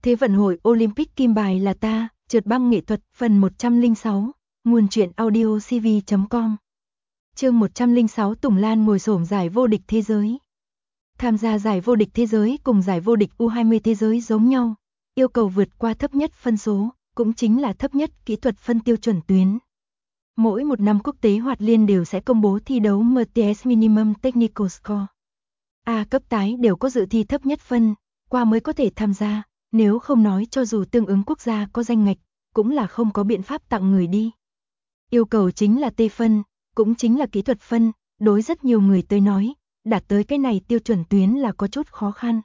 Thế vận hội Olympic kim bài là ta, trượt băng nghệ thuật, phần 106, nguồn truyện audio cv.com. Chương 106 Tùng Lan ngồi xổm giải vô địch thế giới. Tham gia giải vô địch thế giới cùng giải vô địch U20 thế giới giống nhau, yêu cầu vượt qua thấp nhất phân số, cũng chính là thấp nhất kỹ thuật phân tiêu chuẩn tuyến. Mỗi một năm quốc tế hoạt liên đều sẽ công bố thi đấu MTS Minimum Technical Score. A cấp tái đều có dự thi thấp nhất phân, qua mới có thể tham gia, nếu không nói cho dù tương ứng quốc gia có danh ngạch, cũng là không có biện pháp tặng người đi. Yêu cầu chính là T phân, cũng chính là kỹ thuật phân, đối rất nhiều người tới nói, đạt tới cái này tiêu chuẩn tuyến là có chút khó khăn.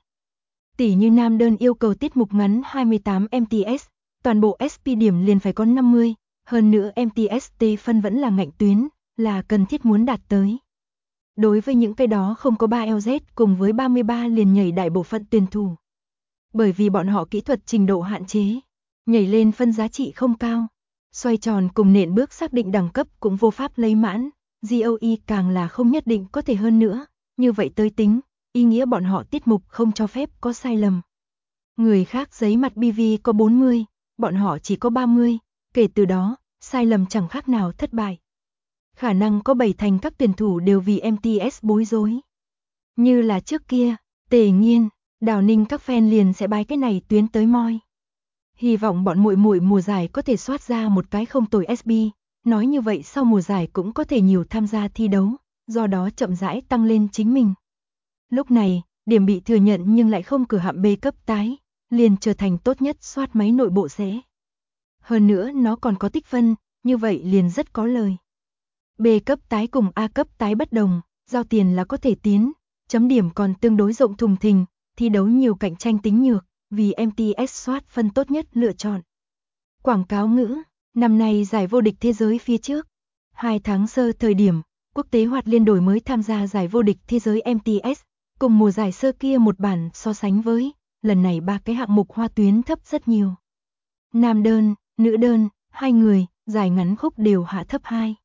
Tỷ như nam đơn yêu cầu tiết mục ngắn 28 MTS, toàn bộ SP điểm liền phải có 50, hơn nữa MTS T phân vẫn là ngạnh tuyến, là cần thiết muốn đạt tới. Đối với những cái đó không có 3LZ cùng với 33 liền nhảy đại bộ phận tuyển thủ. Bởi vì bọn họ kỹ thuật trình độ hạn chế, nhảy lên phân giá trị không cao, xoay tròn cùng nện bước xác định đẳng cấp cũng vô pháp lấy mãn, GOE càng là không nhất định có thể hơn nữa, như vậy tới tính, ý nghĩa bọn họ tiết mục không cho phép có sai lầm. Người khác giấy mặt BV có 40, bọn họ chỉ có 30, kể từ đó, sai lầm chẳng khác nào thất bại. Khả năng có 7 thành các tuyển thủ đều vì MTS bối rối. Như là trước kia, Tề Nghiên, Đào Ninh các fan liền sẽ bái cái này tuyến tới moi. Hy vọng bọn muội muội mùa giải có thể soát ra một cái không tồi SB, nói như vậy sau mùa giải cũng có thể nhiều tham gia thi đấu, do đó chậm rãi tăng lên chính mình. Lúc này, điểm bị thừa nhận nhưng lại không cửa hạm B cấp tái, liền trở thành tốt nhất soát máy nội bộ sẽ. Hơn nữa nó còn có tích phân, như vậy liền rất có lời. B cấp tái cùng A cấp tái bất đồng, giao tiền là có thể tiến, chấm điểm còn tương đối rộng thùng thình, thi đấu nhiều cạnh tranh tính nhược, vì MTS soát phân tốt nhất lựa chọn. Quảng cáo ngữ, năm nay giải vô địch thế giới phía trước. 2 tháng sơ thời điểm, quốc tế hoạt liên đổi mới tham gia giải vô địch thế giới MTS, cùng mùa giải sơ kia một bản so sánh với, lần này 3 cái hạng mục hoa tuyến thấp rất nhiều. Nam đơn, nữ đơn, hai người, giải ngắn khúc đều hạ thấp 2.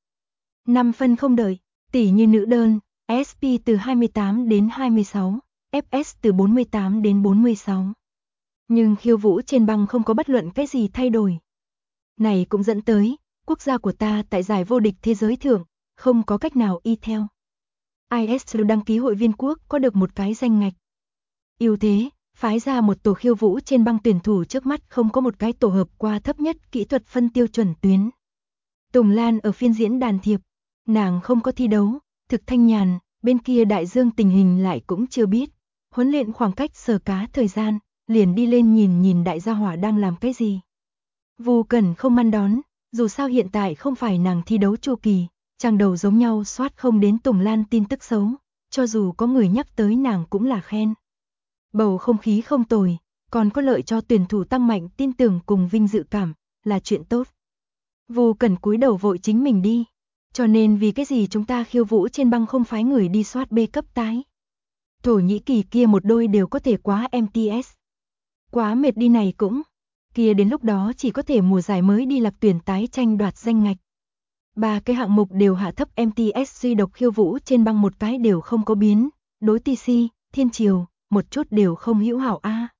5 phân không đợi, tỷ như nữ đơn, SP từ 28 đến 26, FS từ 48 đến 46. Nhưng khiêu vũ trên băng không có bất luận cái gì thay đổi. Này cũng dẫn tới, quốc gia của ta tại giải vô địch thế giới thượng, không có cách nào y theo. ISL đăng ký hội viên quốc có được một cái danh ngạch. Ưu thế, phái ra một tổ khiêu vũ trên băng tuyển thủ trước mắt không có một cái tổ hợp qua thấp nhất kỹ thuật phân tiêu chuẩn tuyến. Tùng Lan ở phiên diễn đàn thiệp, nàng không có thi đấu, thực thanh nhàn, bên kia đại dương tình hình lại cũng chưa biết. Huấn luyện khoảng cách sờ cá thời gian, liền đi lên nhìn đại gia hỏa đang làm cái gì. Vu Cẩn không ngăn đón, dù sao hiện tại không phải nàng thi đấu chu kỳ, trang đầu giống nhau soát không đến Tùng Lan tin tức xấu, cho dù có người nhắc tới nàng cũng là khen. Bầu không khí không tồi, còn có lợi cho tuyển thủ tăng mạnh tin tưởng cùng vinh dự cảm, là chuyện tốt. Vu Cẩn cúi đầu vội chính mình đi, cho nên vì cái gì chúng ta khiêu vũ trên băng không phái người đi soát B cấp tái. Thổ Nhĩ Kỳ kia một đôi đều có thể quá MTS. Quá mệt đi này cũng, kia đến lúc đó chỉ có thể mùa giải mới đi lạc tuyển tái tranh đoạt danh ngạch. 3 cái hạng mục đều hạ thấp MTS, duy độc khiêu vũ trên băng một cái đều không có biến, đối TC, Thiên Triều, một chút đều không hữu hảo A.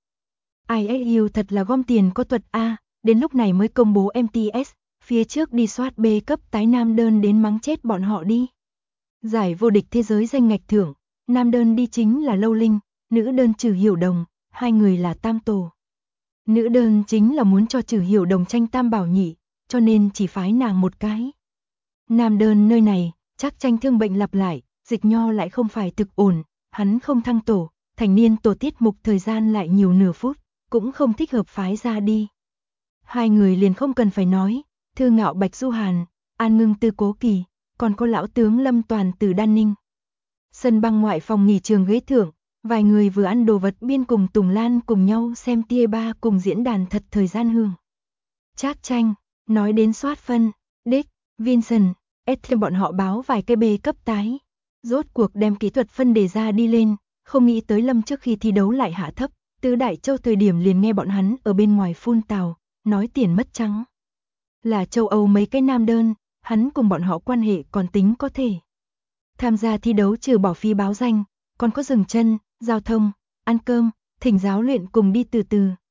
ISU thật là gom tiền có thuật A, đến lúc này mới công bố MTS, phía trước đi soát B cấp tái nam đơn đến mắng chết bọn họ đi. Giải vô địch thế giới danh ngạch thưởng, nam đơn đi chính là Lâu Linh, nữ đơn Trừ Hiểu Đồng, hai người là tam tổ. Nữ đơn chính là muốn cho Trừ Hiểu Đồng tranh tam bảo nhị, cho nên chỉ phái nàng một cái. Nam đơn nơi này, chắc tranh thương bệnh lặp lại, Dịch Nho lại không phải thực ổn, hắn không thăng tổ, thành niên tổ tiết mục thời gian lại nhiều nửa phút, cũng không thích hợp phái ra đi. Hai người liền không cần phải nói, Thư Ngạo Bạch Du Hàn, An Ngưng Tư Cố Kỳ, còn có lão tướng Lâm Toàn từ Đan Ninh. Sân băng ngoại phòng nghỉ trường ghế thượng, vài người vừa ăn đồ vật biên cùng Tùng Lan cùng nhau xem tia ba cùng diễn đàn thật thời gian hương. Trác tranh, nói đến soát phân, Dick, Vincent, S bọn họ báo vài cái B cấp tái. Rốt cuộc đem kỹ thuật phân đề ra đi lên, không nghĩ tới Lâm trước khi thi đấu lại hạ thấp, tứ Đại Châu thời điểm liền nghe bọn hắn ở bên ngoài phun tào, nói tiền mất trắng. Là châu Âu mấy cái nam đơn, hắn cùng bọn họ quan hệ còn tính có thể. Tham gia thi đấu trừ bỏ phí báo danh, còn có dừng chân, giao thông, ăn cơm, thỉnh giáo luyện cùng đi từ từ,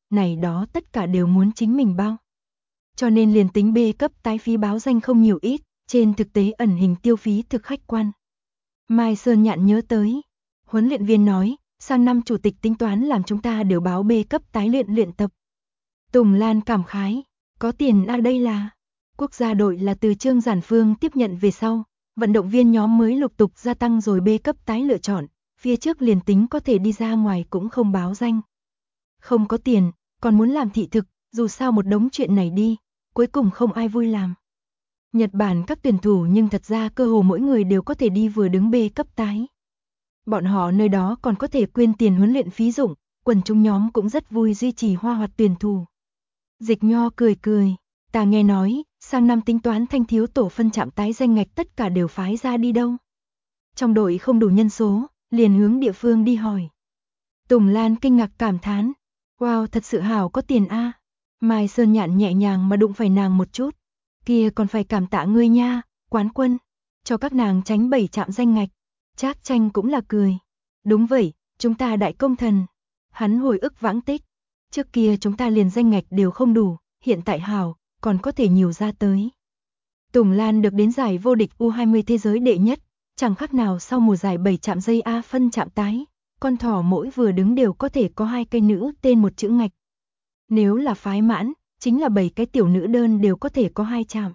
này đó tất cả đều muốn chính mình bao. Cho nên liền tính B cấp tái phí báo danh không nhiều ít, trên thực tế ẩn hình tiêu phí thực khách quan. Mai Sơn Nhạn nhớ tới, huấn luyện viên nói, sang năm chủ tịch tính toán làm chúng ta đều báo B cấp tái luyện tập. Tùng Lan cảm khái, có tiền à, đây là quốc gia đội là từ Trương Giản Phương tiếp nhận về sau, vận động viên nhóm mới lục tục gia tăng rồi B cấp tái lựa chọn, phía trước liền tính có thể đi ra ngoài cũng không báo danh. Không có tiền, còn muốn làm thị thực, dù sao một đống chuyện này đi, cuối cùng không ai vui làm. Nhật Bản các tuyển thủ nhưng thật ra cơ hồ mỗi người đều có thể đi vừa đứng B cấp tái. Bọn họ nơi đó còn có thể quyên tiền huấn luyện phí dụng, quần chúng nhóm cũng rất vui duy trì hoa hoạt tuyển thủ. Dịch Nho cười cười, ta nghe nói, sang năm tính toán thanh thiếu tổ phân trạm tái danh ngạch tất cả đều phái ra đi đâu. Trong đội không đủ nhân số, liền hướng địa phương đi hỏi. Tùng Lan kinh ngạc cảm thán, wow thật sự hảo có tiền a. Mai Sơn Nhạn nhẹ nhàng mà đụng phải nàng một chút, kia còn phải cảm tạ ngươi nha, quán quân, cho các nàng tránh 7 trạm danh ngạch. Trác Tranh cũng là cười, đúng vậy, chúng ta đại công thần. Hắn hồi ức vãng tích, trước kia chúng ta liền danh ngạch đều không đủ, hiện tại hảo, còn có thể nhiều ra tới. Tùng Lan được đến giải vô địch U20 thế giới đệ nhất, chẳng khác nào sau mùa giải 7 trạm dây A phân trạm tái, con thỏ mỗi vừa đứng đều có thể có 2 cây nữ tên một chữ ngạch. Nếu là phái mãn, chính là 7 cái tiểu nữ đơn đều có thể có 2 trạm.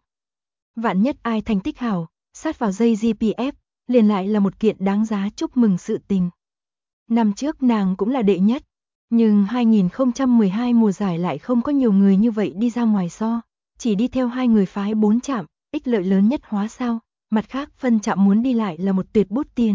Vạn nhất ai thành tích hảo, sát vào dây GPF, liền lại là một kiện đáng giá chúc mừng sự tình. Năm trước nàng cũng là đệ nhất, nhưng 2012 mùa giải lại không có nhiều người như vậy đi ra ngoài so, chỉ đi theo 2 người phái 4 trạm, ích lợi lớn nhất hóa sao, mặt khác phân trạm muốn đi lại là một tuyệt bút tiền.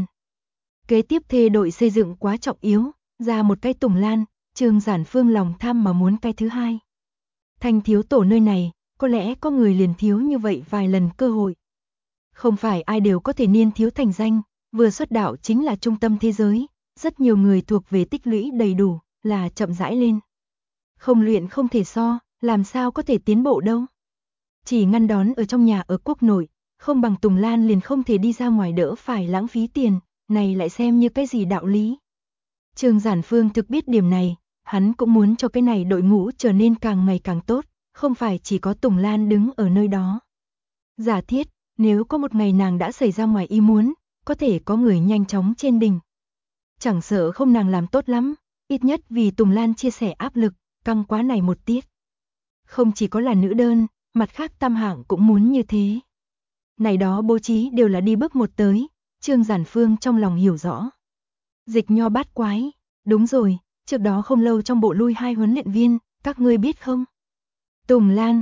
Kế tiếp thê đội xây dựng quá trọng yếu, ra một cái Tùng Lan, Trương Giản Phương lòng tham mà muốn cái thứ hai. Thanh thiếu tổ nơi này, có lẽ có người liền thiếu như vậy vài lần cơ hội. Không phải ai đều có thể niên thiếu thành danh, vừa xuất đạo chính là trung tâm thế giới, rất nhiều người thuộc về tích lũy đầy đủ, là chậm rãi lên. Không luyện không thể so, làm sao có thể tiến bộ đâu. Chỉ ngăn đón ở trong nhà ở quốc nội, không bằng Tùng Lan liền không thể đi ra ngoài đỡ phải lãng phí tiền, này lại xem như cái gì đạo lý. Trương Giản Phương thực biết điểm này, hắn cũng muốn cho cái này đội ngũ trở nên càng ngày càng tốt, không phải chỉ có Tùng Lan đứng ở nơi đó. Giả thiết, nếu có một ngày nàng đã xảy ra ngoài ý muốn, có thể có người nhanh chóng trên đỉnh. Chẳng sợ không nàng làm tốt lắm, ít nhất vì Tùng Lan chia sẻ áp lực, căng quá này một tiết. Không chỉ có là nữ đơn, mặt khác tam hạng cũng muốn như thế. Này đó bố trí đều là đi bước một tới, Trương Giản Phương trong lòng hiểu rõ. Dịch Nho bát quái, đúng rồi, trước đó không lâu trong bộ lui 2 huấn luyện viên, các ngươi biết không? Tùng Lan,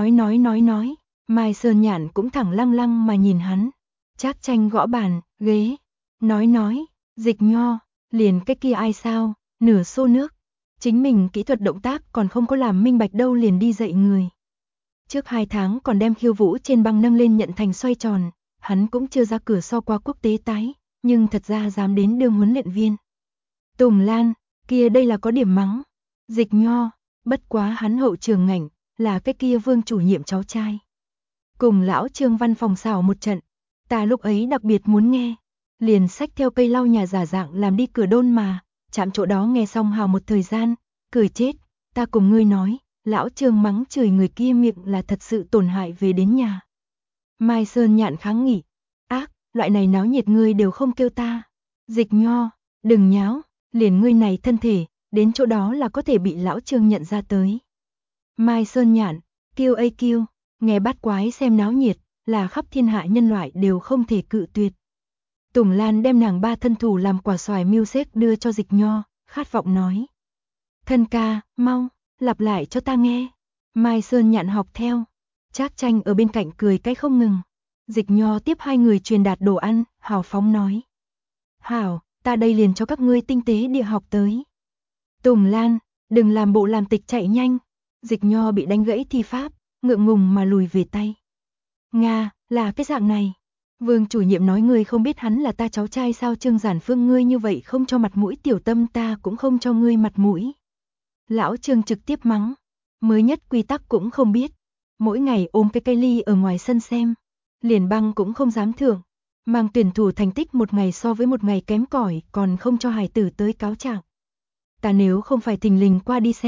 nói, Mai Sơn Nhạn cũng thẳng lăng lăng mà nhìn hắn. Trác Tranh gõ bàn, ghế, nói, Dịch Nho, liền cái kia ai sao, nửa xô nước. Chính mình kỹ thuật động tác còn không có làm minh bạch đâu liền đi dạy người. Trước 2 tháng còn đem khiêu vũ trên băng nâng lên nhận thành xoay tròn, hắn cũng chưa ra cửa so qua quốc tế tái, nhưng thật ra dám đến đương huấn luyện viên. Tùng Lan, kia đây là có điểm mắng. Dịch Nho, bất quá hắn hậu trường ngảnh, là cái kia Vương chủ nhiệm cháu trai. Cùng lão Trương văn phòng xảo một trận, ta lúc ấy đặc biệt muốn nghe, liền xách theo cây lau nhà giả dạng làm đi cửa đôn mà, chạm chỗ đó nghe xong hào một thời gian, cười chết, ta cùng ngươi nói, lão Trương mắng chửi người kia miệng là thật sự tổn hại về đến nhà. Mai Sơn Nhạn kháng nghị, ác, loại này náo nhiệt ngươi đều không kêu ta. Dịch Nho, đừng nháo, liền ngươi này thân thể, đến chỗ đó là có thể bị lão Trương nhận ra tới. Mai Sơn Nhạn, kêu, nghe bát quái xem náo nhiệt, là khắp thiên hạ nhân loại đều không thể cự tuyệt. Tùng Lan đem nàng 3 thân thủ làm quả xoài milkshake đưa cho Dịch Nho, khát vọng nói. Thân ca, mau, lặp lại cho ta nghe. Mai Sơn Nhạn học theo. Trác Tranh ở bên cạnh cười cái không ngừng. Dịch Nho tiếp 2 người truyền đạt đồ ăn, hào phóng nói. Hảo, ta đây liền cho các ngươi tinh tế địa học tới. Tùng Lan, đừng làm bộ làm tịch chạy nhanh. Dịch Nho bị đánh gãy thi pháp, ngượng ngùng mà lùi về tay. Nga, là cái dạng này. Vương chủ nhiệm nói ngươi không biết hắn là ta cháu trai sao? Trương Giản Phương ngươi như vậy không cho mặt mũi tiểu tâm ta cũng không cho ngươi mặt mũi. Lão Trương trực tiếp mắng, mới nhất quy tắc cũng không biết, mỗi ngày ôm cái cây ly ở ngoài sân xem, liền băng cũng không dám thưởng, mang tuyển thủ thành tích một ngày so với một ngày kém cỏi còn không cho hài tử tới cáo trạng. Ta nếu không phải thình lình qua đi xem,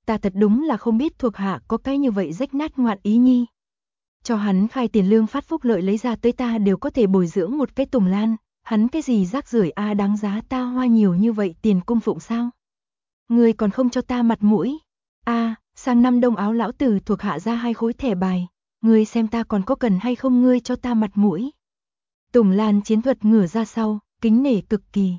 ta thật đúng là không biết thuộc hạ có cái như vậy rách nát ngoạn ý nhi. Cho hắn khai tiền lương phát phúc lợi lấy ra tới ta đều có thể bồi dưỡng một cái Tùng Lan, hắn cái gì rác rưởi a đáng giá ta hoa nhiều như vậy tiền cung phụng sao? Ngươi còn không cho ta mặt mũi. A, sang năm đông áo lão tử thuộc hạ ra 2 khối thẻ bài, ngươi xem ta còn có cần hay không ngươi cho ta mặt mũi. Tùng Lan chiến thuật ngửa ra sau, kính nể cực kỳ.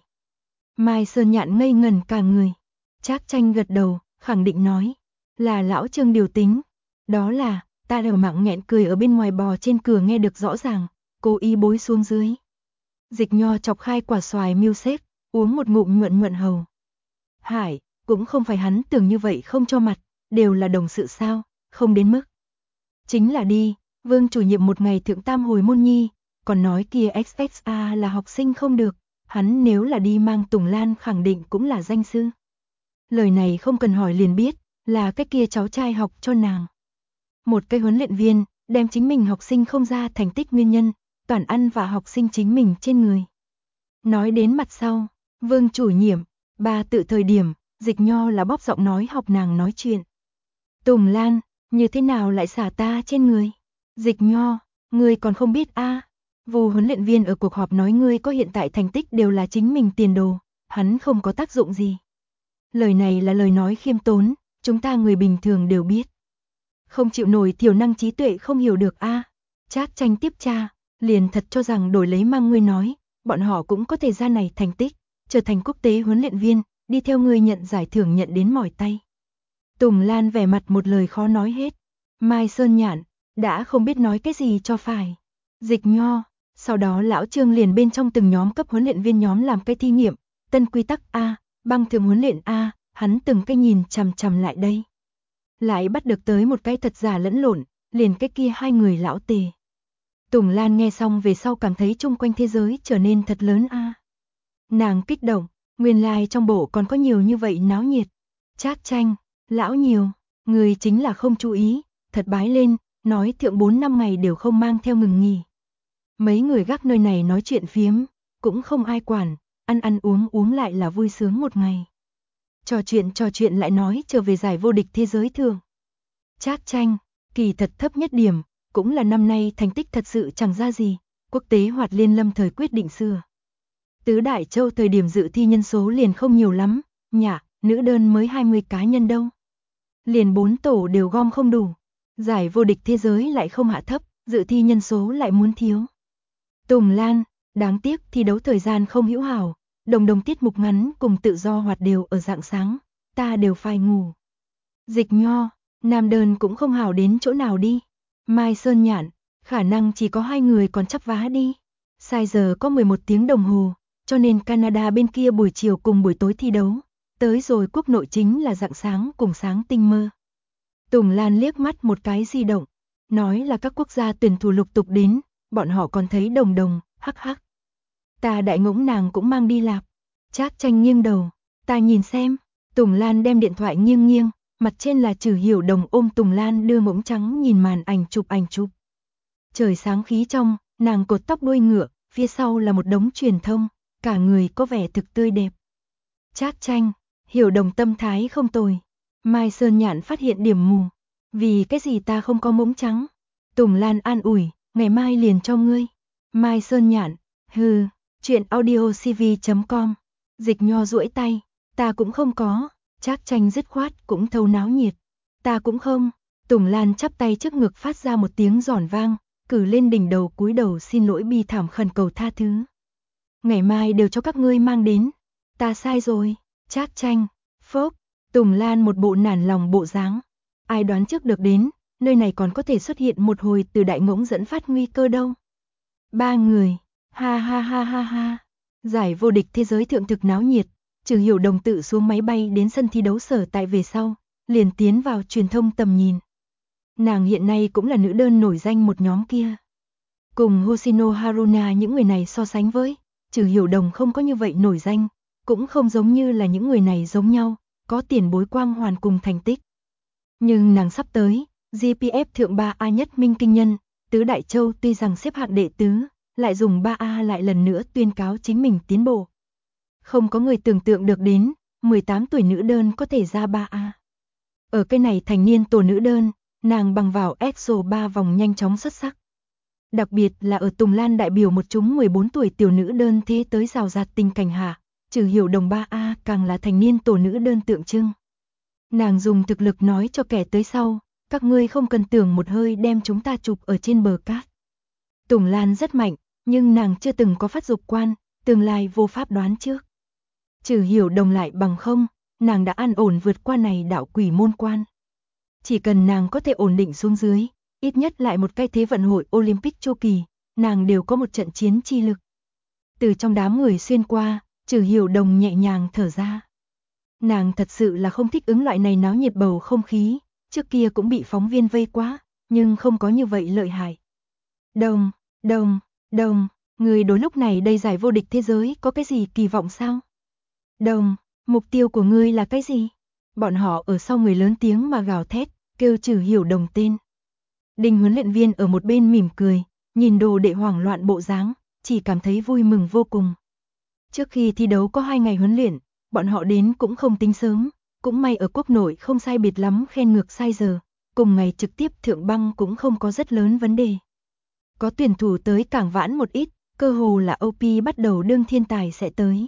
Mai Sơn Nhạn ngây ngẩn cả người. Trác Tranh gật đầu, khẳng định nói, là lão Trương điều tính. Đó là, ta đều mạng nghẹn cười ở bên ngoài bò trên cửa nghe được rõ ràng, cố ý bối xuống dưới. Dịch Nho chọc khai quả xoài milkshake, uống một ngụm nhuận nhuận hầu. Hải, cũng không phải hắn tưởng như vậy không cho mặt, đều là đồng sự sao, không đến mức. Chính là đi, Vương chủ nhiệm một ngày thượng tam hồi môn nhi, còn nói kia XXA là học sinh không được, hắn nếu là đi mang Tùng Lan khẳng định cũng là danh sư. Lời này không cần hỏi liền biết, là cái kia cháu trai học cho nàng. Một cái huấn luyện viên, đem chính mình học sinh không ra thành tích nguyên nhân, toàn ăn và học sinh chính mình trên người. Nói đến mặt sau, Vương chủ nhiệm, bà tự thời điểm, Dịch Nho là bóp giọng nói học nàng nói chuyện. Tùng Lan, như thế nào lại xả ta trên người? Dịch Nho, ngươi còn không biết a? Vu huấn luyện viên ở cuộc họp nói ngươi có hiện tại thành tích đều là chính mình tiền đồ, hắn không có tác dụng gì. Lời này là lời nói khiêm tốn, chúng ta người bình thường đều biết. Không chịu nổi thiểu năng trí tuệ không hiểu được a. Trác Tranh tiếp tra, liền thật cho rằng đổi lấy mang ngươi nói, bọn họ cũng có thể ra này thành tích, trở thành quốc tế huấn luyện viên, đi theo ngươi nhận giải thưởng nhận đến mỏi tay. Tùng Lan vẻ mặt một lời khó nói hết. Mai Sơn Nhạn, đã không biết nói cái gì cho phải. Dịch Nho, sau đó lão Trương liền bên trong từng nhóm cấp huấn luyện viên nhóm làm cái thí nghiệm, tân quy tắc A, băng thường huấn luyện A, hắn từng cái nhìn chằm chằm lại đây. Lại bắt được tới một cái thật giả lẫn lộn, liền cái kia 2 người lão tề. Tùng Lan nghe xong về sau cảm thấy chung quanh thế giới trở nên thật lớn a. Nàng kích động, nguyên lai trong bộ còn có nhiều như vậy náo nhiệt. Trác Tranh, lão nhiều, người chính là không chú ý, thật bái lên, nói thượng 4 năm ngày đều không mang theo ngừng nghỉ. Mấy người gác nơi này nói chuyện phiếm, cũng không ai quản, ăn uống lại là vui sướng một ngày. Trò chuyện lại nói trở về giải vô địch thế giới thường. Trác Tranh, kỳ thật thấp nhất điểm, cũng là năm nay thành tích thật sự chẳng ra gì, quốc tế hoạt liên lâm thời quyết định xưa. Tứ Đại Châu thời điểm dự thi nhân số liền không nhiều lắm, nhả, nữ đơn mới 20 cá nhân đâu. Liền 4 tổ đều gom không đủ, giải vô địch thế giới lại không hạ thấp, dự thi nhân số lại muốn thiếu. Tùng Lan, đáng tiếc thi đấu thời gian không hữu hảo, đồng tiết mục ngắn cùng tự do hoạt đều ở dạng sáng, ta đều phải ngủ. Dịch Nho, nam đơn cũng không hảo đến chỗ nào đi. Mai Sơn Nhạn, khả năng chỉ có 2 người còn chắp vá đi. Sai giờ có 11 tiếng đồng hồ, cho nên Canada bên kia buổi chiều cùng buổi tối thi đấu. Tới rồi quốc nội chính là dạng sáng cùng sáng tinh mơ. Tùng Lan liếc mắt một cái di động, nói là các quốc gia tuyển thủ lục tục đến, bọn họ còn thấy đồng, hắc hắc. Ta đại ngỗng nàng cũng mang đi lạp. Trác Tranh nghiêng đầu, ta nhìn xem. Tùng Lan đem điện thoại nghiêng, mặt trên là Trử Hiểu Đồng ôm Tùng Lan đưa ngỗng trắng nhìn màn ảnh chụp. Trời sáng khí trong, nàng cột tóc đuôi ngựa, phía sau là một đống truyền thông, cả người có vẻ thực tươi đẹp. Trác Tranh, Hiểu Đồng tâm thái không tồi. Mai Sơn Nhạn phát hiện điểm mù. Vì cái gì ta không có ngỗng trắng? Tùng Lan an ủi, ngày mai liền cho ngươi. Mai Sơn Nhạn, hừ, chuyện audiocv.com. Dịch Nho duỗi tay, ta cũng không có. Trác Tranh dứt khoát cũng thâu náo nhiệt. Ta cũng không. Tùng Lan chắp tay trước ngực phát ra một tiếng giòn vang, cử lên đỉnh đầu cúi đầu xin lỗi bi thảm khẩn cầu tha thứ. Ngày mai đều cho các ngươi mang đến. Ta sai rồi. Trác Tranh, phốc. Tùng Lan một bộ nản lòng bộ dáng. Ai đoán trước được đến, nơi này còn có thể xuất hiện một hồi từ đại ngỗng dẫn phát nguy cơ đâu. 3 người, ha ha. Giải vô địch thế giới thượng thực náo nhiệt, Trử Hiểu Đồng tự xuống máy bay đến sân thi đấu sở tại về sau, liền tiến vào truyền thông tầm nhìn. Nàng hiện nay cũng là nữ đơn nổi danh một nhóm kia. Cùng Hoshino Haruna những người này so sánh với, Trử Hiểu Đồng không có như vậy nổi danh, cũng không giống như là những người này giống nhau, có tiền bối quang hoàn cùng thành tích. Nhưng nàng sắp tới, GPF thượng 3A nhất minh kinh nhân, Tứ Đại Châu tuy rằng xếp hạng đệ tứ, lại dùng 3A lại lần nữa tuyên cáo chính mình tiến bộ. Không có người tưởng tượng được đến, 18 tuổi nữ đơn có thể ra 3A. Ở cái này thành niên tổ nữ đơn, nàng bằng vào EXO 3 vòng nhanh chóng xuất sắc. Đặc biệt là ở Tùng Lan đại biểu một chúng 14 tuổi tiểu nữ đơn thế tới rào rạt tình cảnh hạ, Trừ Hiểu Đồng 3A càng là thành niên tổ nữ đơn tượng trưng. Nàng dùng thực lực nói cho kẻ tới sau, các ngươi không cần tưởng một hơi đem chúng ta chụp ở trên bờ cát. Tùng Lan rất mạnh, nhưng nàng chưa từng có phát dục quan, tương lai vô pháp đoán trước. Trừ Hiểu Đồng lại bằng không, nàng đã an ổn vượt qua này đạo quỷ môn quan. Chỉ cần nàng có thể ổn định xuống dưới, ít nhất lại một cái thế vận hội Olympic chu kỳ, nàng đều có một trận chiến chi lực. Từ trong đám người xuyên qua, Trừ Hiểu Đồng nhẹ nhàng thở ra. Nàng thật sự là không thích ứng loại này náo nhiệt bầu không khí, trước kia cũng bị phóng viên vây quá, nhưng không có như vậy lợi hại. Đồng, người đối lúc này đây giải vô địch thế giới có cái gì kỳ vọng sao? Đồng, mục tiêu của ngươi là cái gì? Bọn họ ở sau người lớn tiếng mà gào thét, kêu Trừ Hiểu Đồng tên. Đinh huấn luyện viên ở một bên mỉm cười, nhìn đồ đệ hoảng loạn bộ dáng, chỉ cảm thấy vui mừng vô cùng. Trước khi thi đấu có 2 ngày huấn luyện, bọn họ đến cũng không tính sớm, cũng may ở quốc nội không sai biệt lắm khen ngược sai giờ, cùng ngày trực tiếp thượng băng cũng không có rất lớn vấn đề. Có tuyển thủ tới càng vãn một ít, cơ hồ là OP bắt đầu đương thiên tài sẽ tới.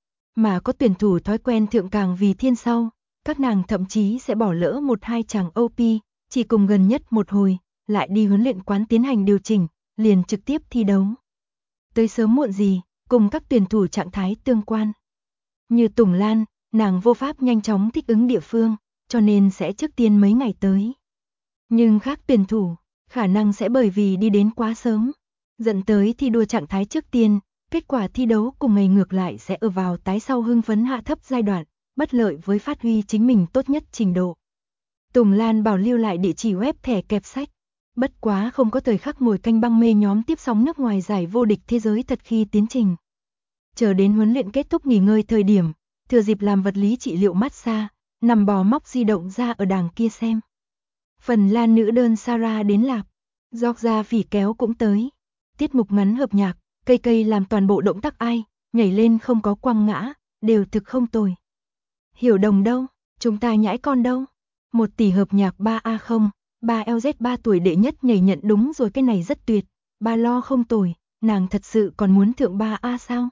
Mà có tuyển thủ thói quen thượng càng vì thiên sau, các nàng thậm chí sẽ bỏ lỡ 1-2 chàng OP, chỉ cùng gần nhất một hồi, lại đi huấn luyện quán tiến hành điều chỉnh, liền trực tiếp thi đấu. Tới sớm muộn gì, cùng các tuyển thủ trạng thái tương quan. Như Tùng Lan, nàng vô pháp nhanh chóng thích ứng địa phương, cho nên sẽ trước tiên mấy ngày tới. Nhưng khác tuyển thủ, khả năng sẽ bởi vì đi đến quá sớm, dẫn tới thi đua trạng thái trước tiên, kết quả thi đấu cùng ngày ngược lại sẽ ở vào tái sau hưng phấn hạ thấp giai đoạn, bất lợi với phát huy chính mình tốt nhất trình độ. Tùng Lan bảo lưu lại địa chỉ web thẻ kẹp sách, bất quá không có thời khắc ngồi canh băng mê nhóm tiếp sóng nước ngoài giải vô địch thế giới thật khi tiến trình. Chờ đến huấn luyện kết thúc nghỉ ngơi thời điểm, thừa dịp làm vật lý trị liệu massage, nằm bò móc di động ra ở đàng kia xem. Phần Lan nữ đơn Sarah đến lạp, Georgia Phỉ kéo cũng tới. Tiết mục ngắn hợp nhạc, cây làm toàn bộ động tác ai, nhảy lên không có quăng ngã, đều thực không tồi. Hiểu Đồng đâu, chúng ta nhãi con đâu? 1 tỷ hợp nhạc 3A0, 3LZ 3 tuổi đệ nhất nhảy nhận đúng rồi, cái này rất tuyệt, ba lo không tồi, nàng thật sự còn muốn thượng 3A sao?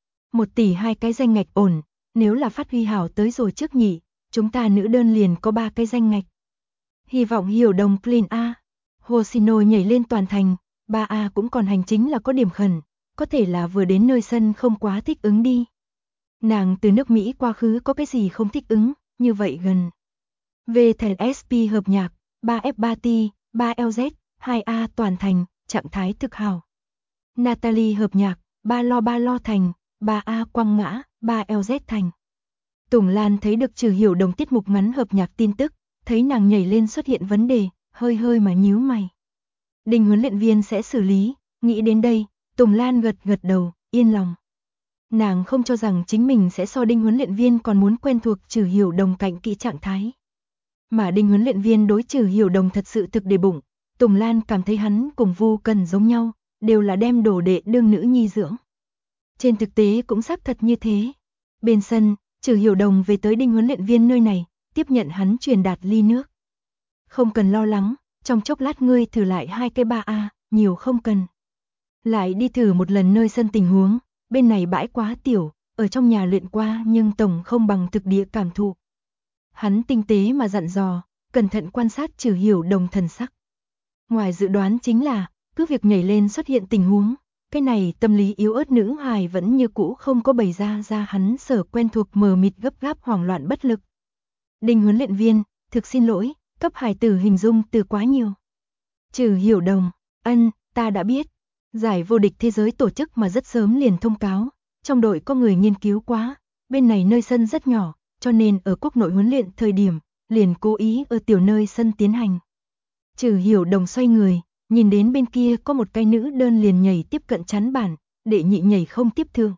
1 tỷ 2 cái danh ngạch ổn, nếu là phát huy hảo tới rồi trước nhỉ, chúng ta nữ đơn liền có 3 cái danh ngạch. Hy vọng Hiểu Đồng clean A. Hoshino nhảy lên toàn thành, 3A cũng còn hành chính là có điểm khẩn, có thể là vừa đến nơi sân không quá thích ứng đi. Nàng từ nước Mỹ quá khứ có cái gì không thích ứng, như vậy gần. Về thẻ SP hợp nhạc, 3F3T, 3LZ, 2A toàn thành, trạng thái thực hảo. Natalie hợp nhạc, 3 lo thành, 3A quăng ngã, 3LZ thành. Tùng Lan thấy được Trừ Hiểu Đồng tiết mục ngắn hợp nhạc tin tức, thấy nàng nhảy lên xuất hiện vấn đề, hơi mà nhíu mày. Đinh huấn luyện viên sẽ xử lý, nghĩ đến đây, Tùng Lan gật đầu, yên lòng. Nàng không cho rằng chính mình sẽ so Đinh huấn luyện viên còn muốn quen thuộc Trừ Hiểu Đồng cạnh kỹ trạng thái. Mà Đinh huấn luyện viên đối Trừ Hiểu Đồng thật sự thực để bụng, Tùng Lan cảm thấy hắn cùng Vu Cần giống nhau, đều là đem đồ đệ đương nữ nhi dưỡng. Trên thực tế cũng xác thật như thế. Bên sân, Trừ Hiểu Đồng về tới Đinh huấn luyện viên nơi này, tiếp nhận hắn truyền đạt ly nước. Không cần lo lắng, trong chốc lát ngươi thử lại 2 cái 3A, nhiều không cần. Lại đi thử một lần nơi sân tình huống, bên này bãi quá tiểu, ở trong nhà luyện qua nhưng tổng không bằng thực địa cảm thụ. Hắn tinh tế mà dặn dò, cẩn thận quan sát Trừ Hiểu Đồng thần sắc. Ngoài dự đoán chính là, cứ việc nhảy lên xuất hiện tình huống, cái này tâm lý yếu ớt nữ hài vẫn như cũ không có bày ra hắn sở quen thuộc mờ mịt gấp gáp hoảng loạn bất lực. Đinh huấn luyện viên, thực xin lỗi, cấp hài tử hình dung từ quá nhiều. Trừ Hiểu Đồng, ta đã biết. Giải vô địch thế giới tổ chức mà rất sớm liền thông cáo, trong đội có người nghiên cứu quá, bên này nơi sân rất nhỏ, cho nên ở quốc nội huấn luyện thời điểm, liền cố ý ở tiểu nơi sân tiến hành. Trừ Hiểu Đồng xoay người, nhìn đến bên kia có một cái nữ đơn liền nhảy tiếp cận chắn bản, đệ nhị nhảy không tiếp thương.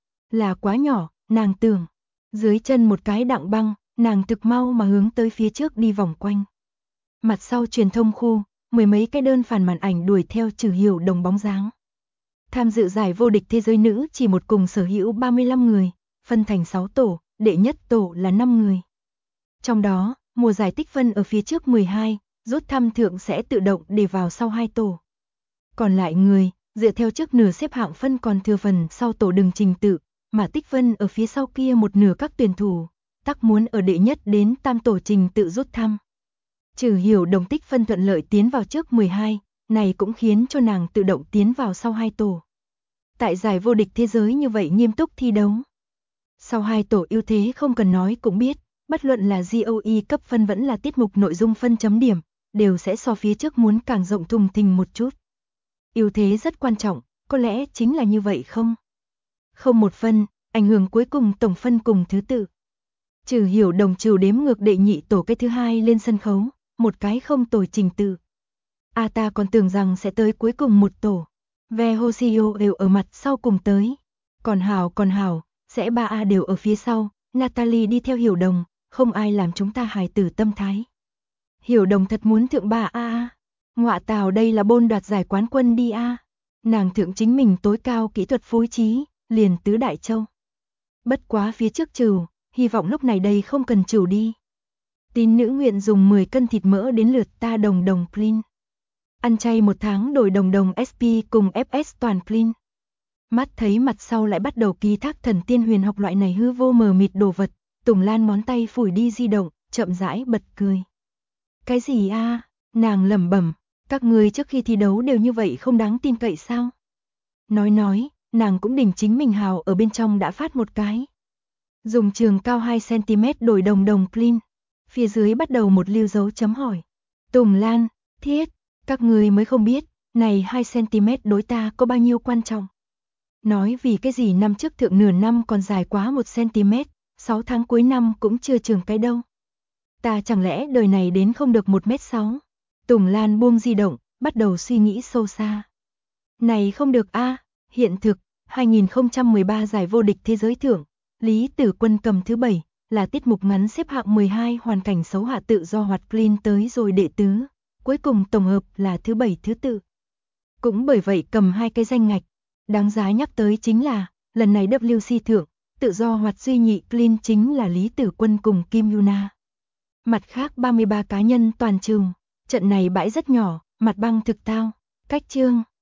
Là quá nhỏ, nàng tưởng. Dưới chân một cái đặng băng, nàng thực mau mà hướng tới phía trước đi vòng quanh. Mặt sau truyền thông khu, 10 mấy cái đơn phản màn ảnh đuổi theo Trừ Hiểu Đồng bóng dáng. Tham dự giải vô địch thế giới nữ chỉ một cùng sở hữu 35 người, phân thành 6 tổ, đệ nhất tổ là 5 người. Trong đó, Mùa giải tích phân ở phía trước 12, rút thăm thượng sẽ tự động để vào sau 2 tổ. Còn lại người, dựa theo trước nửa xếp hạng phân còn thừa phần sau tổ đường trình tự, mà tích phân ở phía sau kia một nửa các tuyển thủ, tắc muốn ở đệ nhất đến tam tổ trình tự rút thăm. Trừ Hiểu Đồng tích phân thuận lợi tiến vào trước 12, này cũng khiến cho nàng tự động tiến vào sau 2 tổ. Tại giải vô địch thế giới như vậy nghiêm túc thi đấu. Sau 2 tổ ưu thế không cần nói cũng biết, bất luận là GOE cấp phân vẫn là tiết mục nội dung phân chấm điểm, đều sẽ so phía trước muốn càng rộng thùng thình một chút. Ưu thế rất quan trọng, có lẽ chính là như vậy không? Không một phân, ảnh hưởng cuối cùng tổng phân cùng thứ tự. Trừ Hiểu Đồng trừ đếm ngược đệ nhị tổ cái thứ hai lên sân khấu, một cái không tồi trình tự. Ta còn tưởng rằng sẽ tới cuối cùng một tổ. Ve Hosio đều ở mặt sau cùng tới. Còn Hảo, sẽ 3A đều ở phía sau, Natalie đi theo Hiểu Đồng, không ai làm chúng ta hài tử tâm thái. Hiểu Đồng thật muốn thượng 3A. Ngọa tào đây là bôn đoạt giải quán quân đi a. Nàng thượng chính mình tối cao kỹ thuật phối trí, liền tứ đại châu. Bất quá phía trước trừ, hy vọng lúc này đây không cần trừ đi. Tín nữ nguyện dùng 10 cân thịt mỡ đến lượt ta đồng clean. Ăn chay 1 tháng đổi đồng SP cùng FS toàn clean. Mắt thấy mặt sau lại bắt đầu ký thác thần tiên huyền học loại này hư vô mờ mịt đồ vật, Tùng Lan ngón tay phủi đi di động, chậm rãi bật cười. Cái gì a? Nàng lẩm bẩm, các người trước khi thi đấu đều như vậy không đáng tin cậy sao? Nói, nàng cũng đỉnh chính mình hào ở bên trong đã phát một cái. Dùng trường cao 2cm đổi đồng clean. Phía dưới bắt đầu một lưu dấu chấm hỏi. Tùng Lan, thiết, các người mới không biết, này 2cm đối ta có bao nhiêu quan trọng. Nói vì cái gì năm trước thượng nửa năm còn dài quá 1cm, 6 tháng cuối năm cũng chưa trường cái đâu. Ta chẳng lẽ đời này đến không được 1m6. Tùng Lan buông di động, bắt đầu suy nghĩ sâu xa. Này không được a, hiện thực, 2013 giải vô địch thế giới thưởng, Lý Tử Quân cầm thứ 7, là tiết mục ngắn xếp hạng 12 hoàn cảnh xấu hạ tự do hoạt clean tới rồi đệ tứ, cuối cùng tổng hợp là thứ 7 thứ tự. Cũng bởi vậy cầm 2 cái danh ngạch, đáng giá nhắc tới chính là, lần này WC thưởng, tự do hoạt duy nhị clean chính là Lý Tử Quân cùng Kim Yuna. Mặt khác 33 cá nhân toàn trường, trận này bãi rất nhỏ, mặt băng thực tao, cách chương.